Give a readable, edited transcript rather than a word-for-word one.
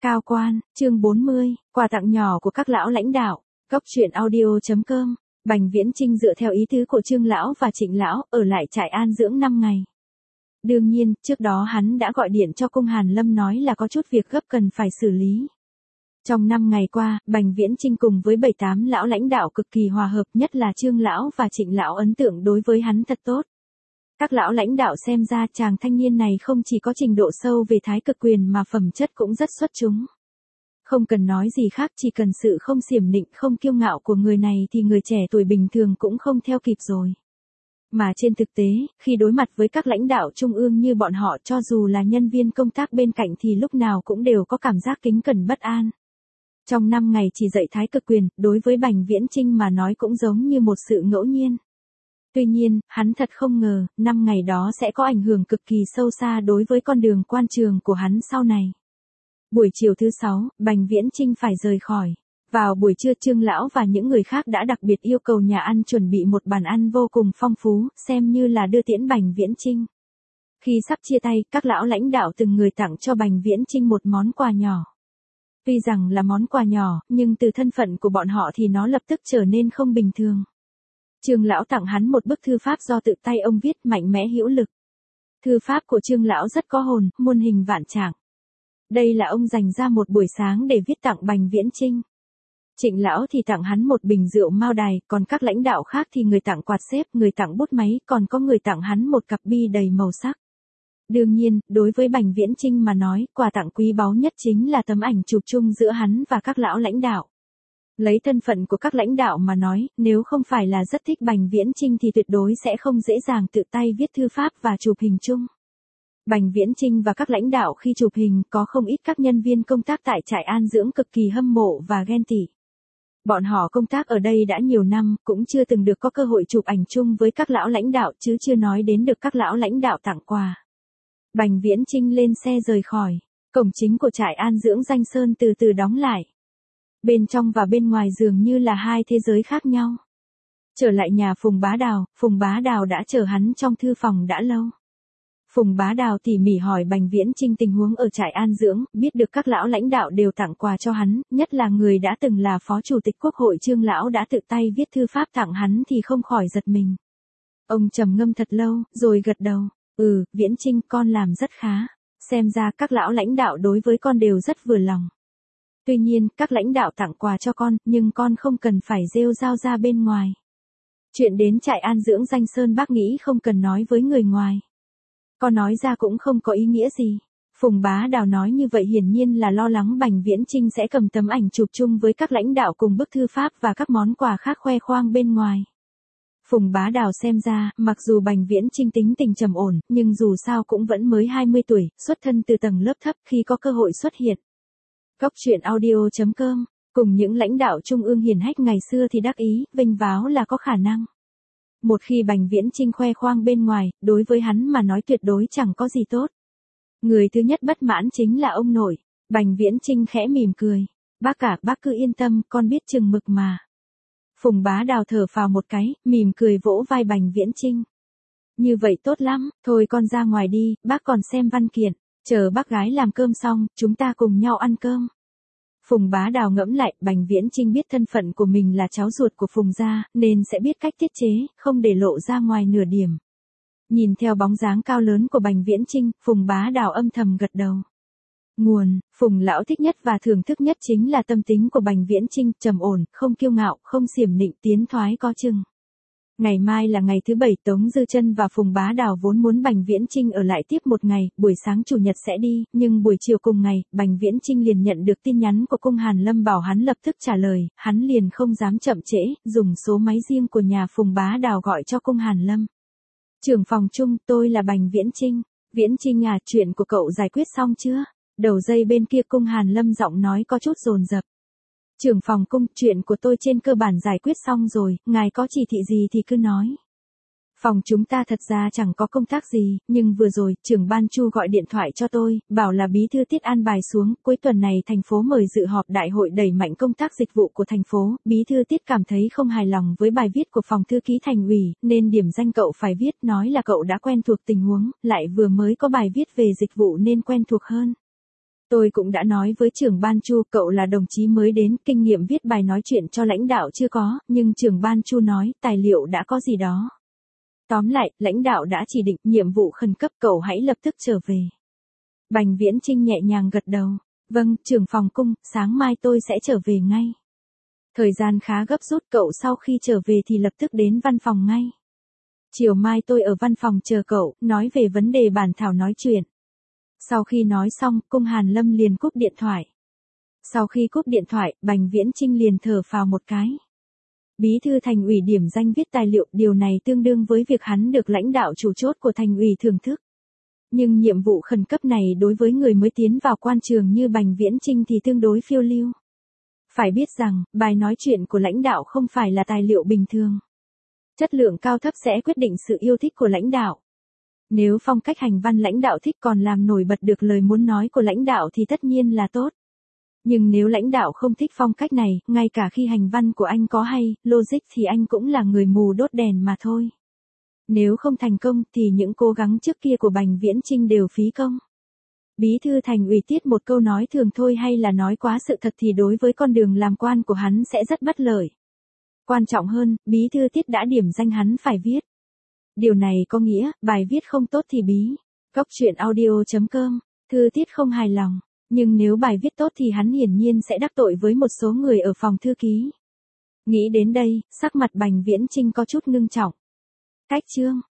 Cao quan, chương 40, quà tặng nhỏ của các lão lãnh đạo. Góc truyện audio.com. Bành Viễn Chinh dựa theo ý tứ của Trương lão và Trịnh lão, ở lại trại an dưỡng 5 ngày. Đương nhiên, trước đó hắn đã gọi điện cho cung Hàn Lâm nói là có chút việc gấp cần phải xử lý. Trong 5 ngày qua, Bành Viễn Chinh cùng với 7-8 lão lãnh đạo cực kỳ hòa hợp, nhất là Trương lão và Trịnh lão ấn tượng đối với hắn thật tốt. Các lão lãnh đạo xem ra chàng thanh niên này không chỉ có trình độ sâu về thái cực quyền mà phẩm chất cũng rất xuất chúng. Không cần nói gì khác, chỉ cần sự không xiểm nịnh, không kiêu ngạo của người này thì người trẻ tuổi bình thường cũng không theo kịp rồi. Mà trên thực tế, khi đối mặt với các lãnh đạo trung ương như bọn họ, cho dù là nhân viên công tác bên cạnh thì lúc nào cũng đều có cảm giác kính cẩn bất an. Trong 5 ngày chỉ dạy thái cực quyền, đối với Bành Viễn Chinh mà nói cũng giống như một sự ngẫu nhiên. Tuy nhiên, hắn thật không ngờ, 5 ngày đó sẽ có ảnh hưởng cực kỳ sâu xa đối với con đường quan trường của hắn sau này. Buổi chiều thứ 6, Bành Viễn Chinh phải rời khỏi. Vào buổi trưa, Trương lão và những người khác đã đặc biệt yêu cầu nhà ăn chuẩn bị một bàn ăn vô cùng phong phú, xem như là đưa tiễn Bành Viễn Chinh. Khi sắp chia tay, các lão lãnh đạo từng người tặng cho Bành Viễn Chinh một món quà nhỏ. Tuy rằng là món quà nhỏ, nhưng từ thân phận của bọn họ thì nó lập tức trở nên không bình thường. Trương lão tặng hắn một bức thư pháp do tự tay ông viết, mạnh mẽ hữu lực. Thư pháp của Trương lão rất có hồn, muôn hình vạn trạng. Đây là ông dành ra một buổi sáng để viết tặng Bành Viễn Chinh. Trịnh lão thì tặng hắn một bình rượu Mao Đài, còn các lãnh đạo khác thì người tặng quạt xếp, người tặng bút máy, còn có người tặng hắn một cặp bi đầy màu sắc. Đương nhiên, đối với Bành Viễn Chinh mà nói, quà tặng quý báu nhất chính là tấm ảnh chụp chung giữa hắn và các lão lãnh đạo. Lấy thân phận của các lãnh đạo mà nói, nếu không phải là rất thích Bành Viễn Chinh thì tuyệt đối sẽ không dễ dàng tự tay viết thư pháp và chụp hình chung. Bành Viễn Chinh và các lãnh đạo khi chụp hình có không ít các nhân viên công tác tại trại an dưỡng cực kỳ hâm mộ và ghen tị. Bọn họ công tác ở đây đã nhiều năm, cũng chưa từng được có cơ hội chụp ảnh chung với các lão lãnh đạo, chứ chưa nói đến được các lão lãnh đạo tặng quà. Bành Viễn Chinh lên xe rời khỏi. Cổng chính của trại an dưỡng Danh Sơn từ từ đóng lại. Bên trong và bên ngoài dường như là hai thế giới khác nhau. Trở lại nhà Phùng Bá Đào đã chờ hắn trong thư phòng đã lâu. Phùng Bá Đào tỉ mỉ hỏi Bành Viễn Chinh tình huống ở trại an dưỡng, biết được các lão lãnh đạo đều tặng quà cho hắn, nhất là người đã từng là Phó Chủ tịch Quốc hội Trương lão đã tự tay viết thư pháp tặng hắn thì không khỏi giật mình. Ông trầm ngâm thật lâu, rồi gật đầu. Viễn Chinh, con làm rất khá. Xem ra các lão lãnh đạo đối với con đều rất vừa lòng. Tuy nhiên, các lãnh đạo tặng quà cho con, nhưng con không cần phải rêu rao ra bên ngoài. Chuyện đến trại an dưỡng Danh Sơn bác nghĩ không cần nói với người ngoài. Con nói ra cũng không có ý nghĩa gì. Phùng Bá Đào nói như vậy hiển nhiên là lo lắng Bành Viễn Chinh sẽ cầm tấm ảnh chụp chung với các lãnh đạo cùng bức thư pháp và các món quà khác khoe khoang bên ngoài. Phùng Bá Đào xem ra, mặc dù Bành Viễn Chinh tính tình trầm ổn, nhưng dù sao cũng vẫn mới 20 tuổi, xuất thân từ tầng lớp thấp, khi có cơ hội xuất hiện. Góc truyện audio.com, cùng những lãnh đạo trung ương hiển hách ngày xưa thì đắc ý, vênh váo là có khả năng. Một khi Bành Viễn Chinh khoe khoang bên ngoài, đối với hắn mà nói tuyệt đối chẳng có gì tốt. Người thứ nhất bất mãn chính là ông nội. Bành Viễn Chinh khẽ mỉm cười. Bác cứ yên tâm, con biết chừng mực mà. Phùng Bá Đào thở phào một cái, mỉm cười vỗ vai Bành Viễn Chinh. Như vậy tốt lắm, thôi con ra ngoài đi, bác còn xem văn kiện. Chờ bác gái làm cơm xong, chúng ta cùng nhau ăn cơm. Phùng Bá Đào ngẫm lại, Bành Viễn Chinh biết thân phận của mình là cháu ruột của Phùng gia, nên sẽ biết cách tiết chế, không để lộ ra ngoài nửa điểm. Nhìn theo bóng dáng cao lớn của Bành Viễn Chinh, Phùng Bá Đào âm thầm gật đầu. Phùng lão thích nhất và thưởng thức nhất chính là tâm tính của Bành Viễn Chinh, trầm ổn, không kiêu ngạo, không xiểm nịnh, tiến thoái có chừng. Ngày mai là ngày thứ 7, Tống Dư Chân và Phùng Bá Đào vốn muốn Bành Viễn Chinh ở lại tiếp một ngày, buổi sáng chủ nhật sẽ đi, nhưng buổi chiều cùng ngày, Bành Viễn Chinh liền nhận được tin nhắn của cung Hàn Lâm bảo hắn lập tức trả lời, hắn liền không dám chậm trễ, dùng số máy riêng của nhà Phùng Bá Đào gọi cho cung Hàn Lâm. Trưởng phòng Trung, tôi là Bành Viễn Chinh. Viễn Chinh à, chuyện của cậu giải quyết xong chưa? Đầu dây bên kia cung Hàn Lâm giọng nói có chút dồn dập. Trưởng phòng cung, chuyện của tôi trên cơ bản giải quyết xong rồi, ngài có chỉ thị gì thì cứ nói. Phòng chúng ta thật ra chẳng có công tác gì, nhưng vừa rồi, trưởng ban Chu gọi điện thoại cho tôi, bảo là bí thư Tiết an bài xuống, cuối tuần này thành phố mời dự họp đại hội đẩy mạnh công tác dịch vụ của thành phố, bí thư Tiết cảm thấy không hài lòng với bài viết của phòng thư ký thành ủy, nên điểm danh cậu phải viết, nói là cậu đã quen thuộc tình huống, lại vừa mới có bài viết về dịch vụ nên quen thuộc hơn. Tôi cũng đã nói với trưởng ban Chu, cậu là đồng chí mới đến, kinh nghiệm viết bài nói chuyện cho lãnh đạo chưa có, nhưng trưởng ban Chu nói, tài liệu đã có gì đó. Tóm lại, lãnh đạo đã chỉ định nhiệm vụ khẩn cấp, cậu hãy lập tức trở về. Bành Viễn Chinh nhẹ nhàng gật đầu. Vâng, trưởng phòng cung, sáng mai tôi sẽ trở về ngay. Thời gian khá gấp rút, cậu sau khi trở về thì lập tức đến văn phòng ngay. Chiều mai tôi ở văn phòng chờ cậu, nói về vấn đề bản thảo nói chuyện. Sau khi nói xong, Cung Hàn Lâm liền cúp điện thoại. Sau khi cúp điện thoại, Bành Viễn Chinh liền thở phào một cái. Bí thư thành ủy điểm danh viết tài liệu, điều này tương đương với việc hắn được lãnh đạo chủ chốt của thành ủy thưởng thức. Nhưng nhiệm vụ khẩn cấp này đối với người mới tiến vào quan trường như Bành Viễn Chinh thì tương đối phiêu lưu. Phải biết rằng, bài nói chuyện của lãnh đạo không phải là tài liệu bình thường. Chất lượng cao thấp sẽ quyết định sự yêu thích của lãnh đạo. Nếu phong cách hành văn lãnh đạo thích còn làm nổi bật được lời muốn nói của lãnh đạo thì tất nhiên là tốt. Nhưng nếu lãnh đạo không thích phong cách này, ngay cả khi hành văn của anh có hay, logic thì anh cũng là người mù đốt đèn mà thôi. Nếu không thành công thì những cố gắng trước kia của Bành Viễn Chinh đều phí công. Bí thư thành ủy Tiết một câu nói thường thôi hay là nói quá sự thật thì đối với con đường làm quan của hắn sẽ rất bất lợi. Quan trọng hơn, bí thư Tiết đã điểm danh hắn phải viết. Điều này có nghĩa, bài viết không tốt thì bí. Cốc truyện audio.com, thư Tiết không hài lòng. Nhưng nếu bài viết tốt thì hắn hiển nhiên sẽ đắc tội với một số người ở phòng thư ký. Nghĩ đến đây, sắc mặt Bành Viễn Chinh có chút ngưng trọng. Cách chương